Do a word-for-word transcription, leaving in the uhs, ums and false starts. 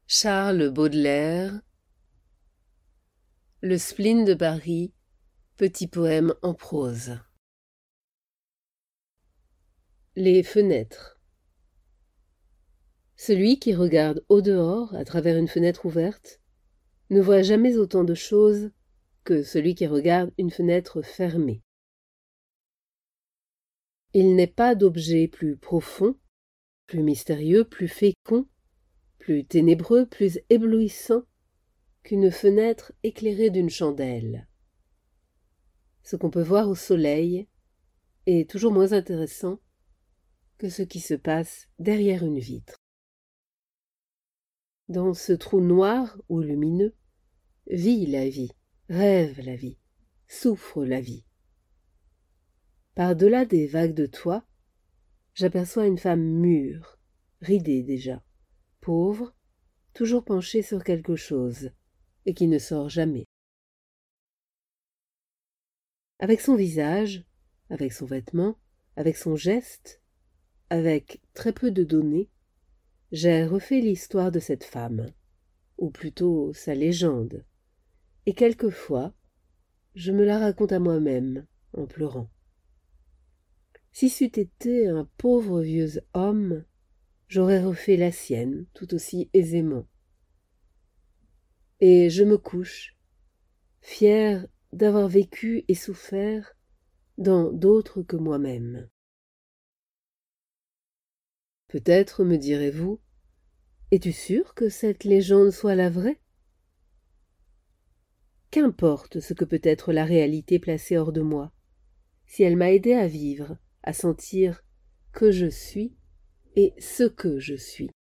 Charles Baudelaire, Le spleen de Paris, petit poème en prose. Les fenêtres. Celui qui regarde au dehors, à travers une fenêtre ouverte, ne voit jamais autant de choses que celui qui regarde une fenêtre fermée. Il n'est pas d'objet plus profond, plus mystérieux, plus fécond, plus ténébreux, plus éblouissant qu'une fenêtre éclairée d'une chandelle. Ce qu'on peut voir au soleil est toujours moins intéressant que ce qui se passe derrière une vitre. Dans ce trou noir ou lumineux, vit la vie, rêve la vie, souffre la vie. Par-delà des vagues de toit, j'aperçois une femme mûre, ridée déjà, pauvre, toujours penchée sur quelque chose, et qui ne sort jamais. Avec son visage, avec son vêtement, avec son geste, avec très peu de données, j'ai refait l'histoire de cette femme, ou plutôt sa légende, et quelquefois je me la raconte à moi-même en pleurant. Si c'eût été un pauvre vieux homme, j'aurais refait la sienne tout aussi aisément. Et je me couche, fière d'avoir vécu et souffert dans d'autres que moi-même. Peut-être me direz-vous, es-tu sûr que cette légende soit la vraie? Qu'importe ce que peut être la réalité placée hors de moi, si elle m'a aidé à vivre, à sentir que je suis et ce que je suis.